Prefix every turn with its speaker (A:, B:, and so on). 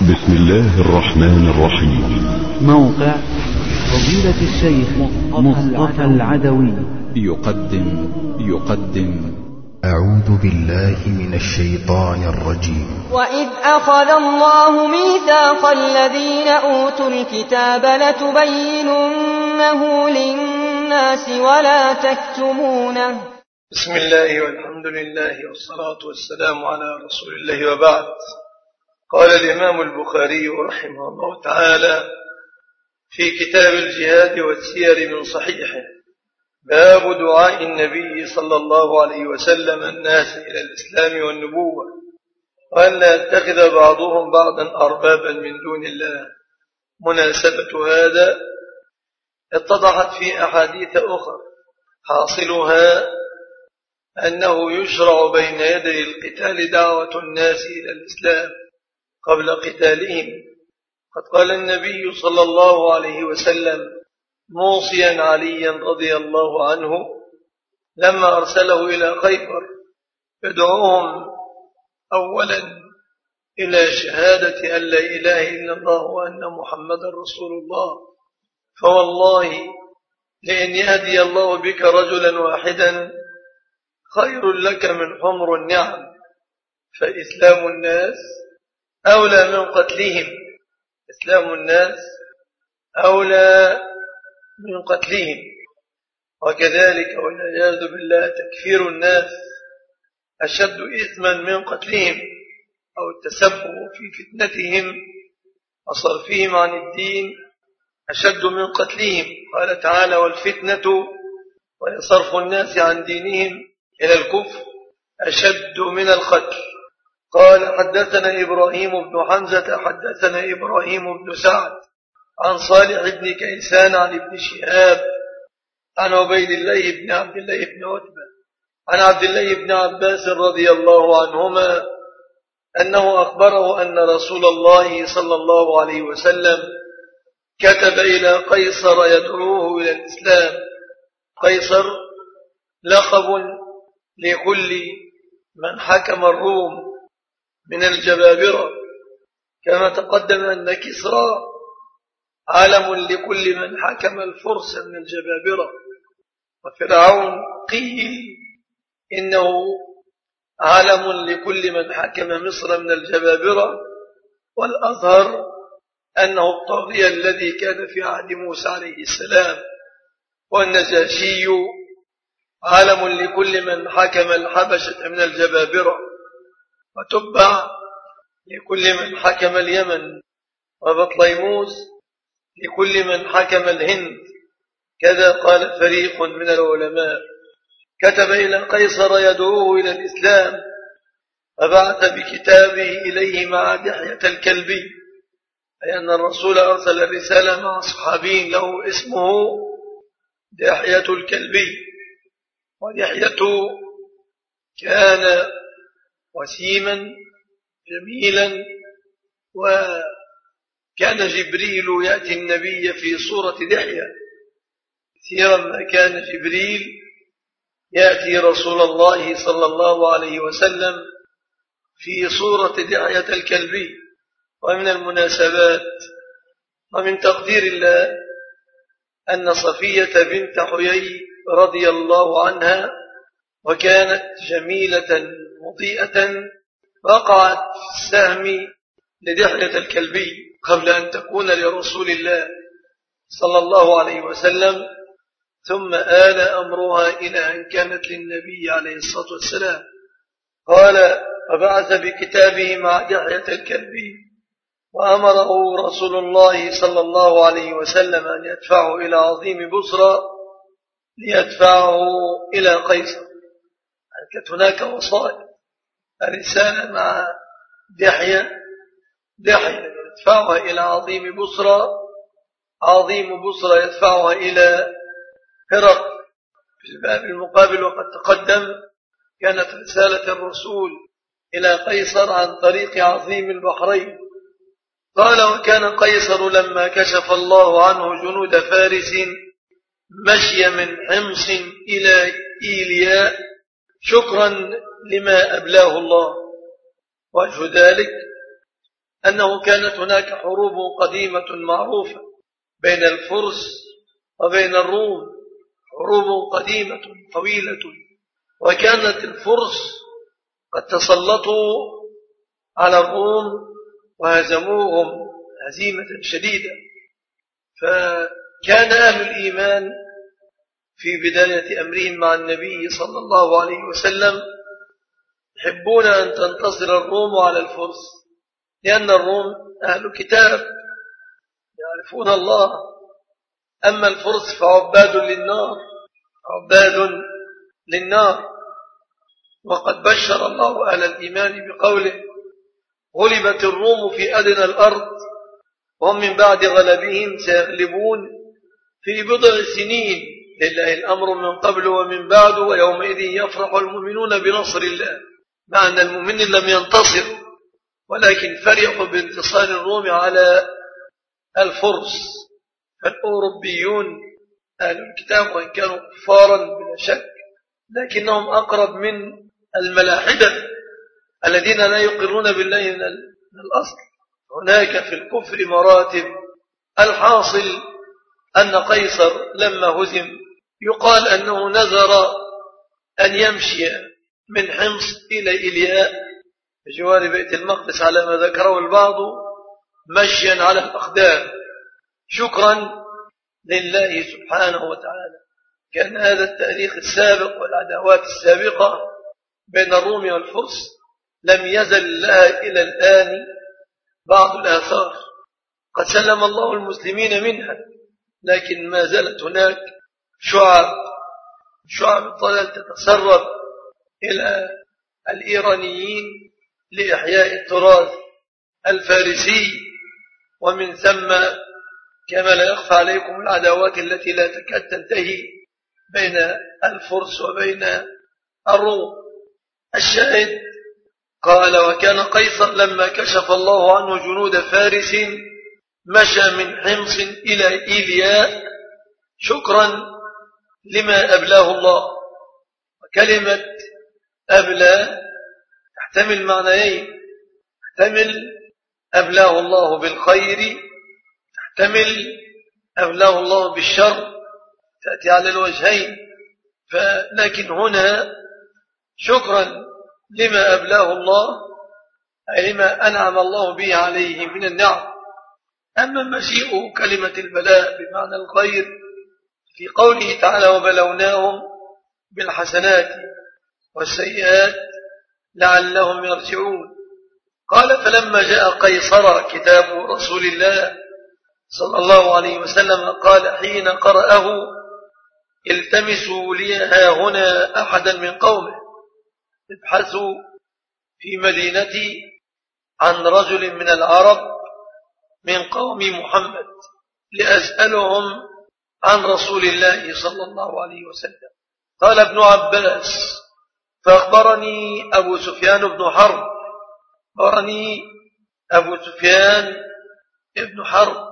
A: بسم الله الرحمن الرحيم.
B: موقع فضيلة الشيخ مصطفى العدوي يقدم
C: أعوذ بالله من الشيطان الرجيم.
D: وإذ أخذ الله ميثاق الذين أوتوا الكتاب لتبيننه للناس ولا تكتمونه.
E: بسم الله والحمد لله والصلاة والسلام على رسول الله وبعد. قال الإمام البخاري رحمه الله تعالى في كتاب الجهاد والسير من صحيحه: باب دعاء النبي صلى الله عليه وسلم الناس إلى الإسلام والنبوة، وأن لا يتخذ بعضهم بعضا أربابا من دون الله. مناسبة هذا اتضحت في أحاديث أخرى، حاصلها أنه يشرع بين يدي القتال دعوة الناس إلى الإسلام قبل قتالهم. قد قال النبي صلى الله عليه وسلم موصيا عليا رضي الله عنه لما أرسله إلى خيبر يدعوهم أولا إلى شهادة أن لا إله إلا الله وأن محمدا رسول الله، فوالله لأن يهدي الله بك رجلا واحدا خير لك من حمر النعم، فإسلام الناس أولى من قتلهم. إسلام الناس أولى من قتلهم. وكذلك والعياذ بالله تكفير الناس أشد إثما من قتلهم، أو التسبب في فتنتهم وصرفهم عن الدين أشد من قتلهم. قال تعالى: والفتنة وصرف الناس عن دينهم إلى الكفر أشد من القتل. قال: حدثنا إبراهيم بن حمزة حدثنا إبراهيم بن سعد عن صالح بن كيسان عن ابن شهاب عن عبيد الله بن عبد الله بن عتبة عن عبد الله بن عباس رضي الله عنهما أنه أخبره أن رسول الله صلى الله عليه وسلم كتب إلى قيصر يدعوه إلى الإسلام. قيصر لقب لكل من حكم الروم من الجبابرة، كما تقدم أن كسرى علم لكل من حكم الفرس من الجبابرة، وفرعون قيل إنه علم لكل من حكم مصر من الجبابرة، والأظهر أنه الطاغية الذي كان في عهد موسى عليه السلام، والنجاشي علم لكل من حكم الحبشة من الجبابرة، وتبع لكل من حكم اليمن، وبطليموس لكل من حكم الهند. كذا قال فريق من العلماء. كتب إلى قيصر يدعوه إلى الإسلام، فبعث بكتابه إليه مع دحية الكلبي، أي أن الرسول أرسل الرسالة مع صحابي له اسمه دحية الكلبي. ودحية كان وسيما جميلا، وكان جبريل يأتي النبي في صورة دحية. كثيرا ما كان جبريل يأتي رسول الله صلى الله عليه وسلم في صورة دحية الكلبي. ومن المناسبات ومن تقدير الله أن صفية بنت حيي رضي الله عنها وكانت جميلة مضيئة وقعت في السهم لدحية الكلبي قبل أن تكون لرسول الله صلى الله عليه وسلم، ثم آل أمرها إلى أن كانت للنبي عليه الصلاة والسلام. قال: فبعث بكتابه مع دحية الكلبي، وأمره رسول الله صلى الله عليه وسلم أن يدفعه إلى عظيم بصرى ليدفعه إلى قيصر. كانت هناك وصايا، الرسالة مع دحية يدفعها إلى عظيم بصرى، عظيم بصرى يدفعها إلى هرقل في الباب المقابل. وقد تقدم كانت رسالة الرسول إلى قيصر عن طريق عظيم البحرين. قال: وكان قيصر لما كشف الله عنه جنود فارس مشي من حمص إلى إيلياء شكرا لما أبلاه الله. وجه ذلك أنه كانت هناك حروب قديمة معروفة بين الفرس وبين الروم، حروب قديمة طويلة، وكانت الفرس قد تسلطوا على الروم وهزموهم هزيمة شديدة. فكان أهل الإيمان في بداية أمرهم مع النبي صلى الله عليه وسلم يحبون أن تنتصر الروم على الفرس، لأن الروم أهل كتاب يعرفون الله، أما الفرس فعباد للنار، عباد للنار. وقد بشر الله أهل الإيمان بقوله: غلبت الروم في أدنى الأرض وهم من بعد غلبهم سيغلبون في بضع سنين، لله الأمر من قبل ومن بعد ويومئذ يفرح المؤمنون بنصر الله. مع أن المؤمنين لم ينتصروا ولكن فرحوا بانتصار الروم على الفرس. فالأوروبيون أهل الكتاب وإن كانوا كفارا بلا شك لكنهم أقرب من الملاحدة الذين لا يقرون بالله من الأصل. هناك في الكفر مراتب. الحاصل أن قيصر لما هزم يقال أنه نذر أن يمشي من حمص إلى إلياء بجوار بيت المقدس على ما ذكره البعض مشيا على الأقدام شكرا لله سبحانه وتعالى. كان هذا التاريخ السابق والعداوات السابقة بين الروم والفرس لم يزل لها إلى الآن بعض الآثار، قد سلم الله المسلمين منها، لكن ما زالت هناك شعب الضلال تتسرب إلى الإيرانيين لإحياء التراث الفارسي، ومن ثم كما لا يخفى عليكم العداوات التي لا تكاد تنتهي بين الفرس وبين الروم. الشاهد قال: وكان قيصر لما كشف الله عنه جنود فارس مشى من حمص إلى إيلياء شكرا لما أبلاه الله. وكلمة أبلى تحتمل معنيين، تحتمل أبلاه الله بالخير، تحتمل أبلاه الله بالشر، تأتي على الوجهين. لكن هنا شكرا لما أبلاه الله أي لما أنعم الله به عليه من النعم. أما مجيء كلمة البلاء بمعنى الخير في قوله تعالى: وبلوناهم بالحسنات والسيئات لعلهم يرجعون. قال: فلما جاء قيصر كتاب رسول الله صلى الله عليه وسلم قال حين قرأه: التمسوا لي هاهنا أحدا من قومه، ابحثوا في مدينتي عن رجل من العرب من قوم محمد لأسألهم عن رسول الله صلى الله عليه وسلم. قال ابن عباس: فأخبرني أبو سفيان بن حرب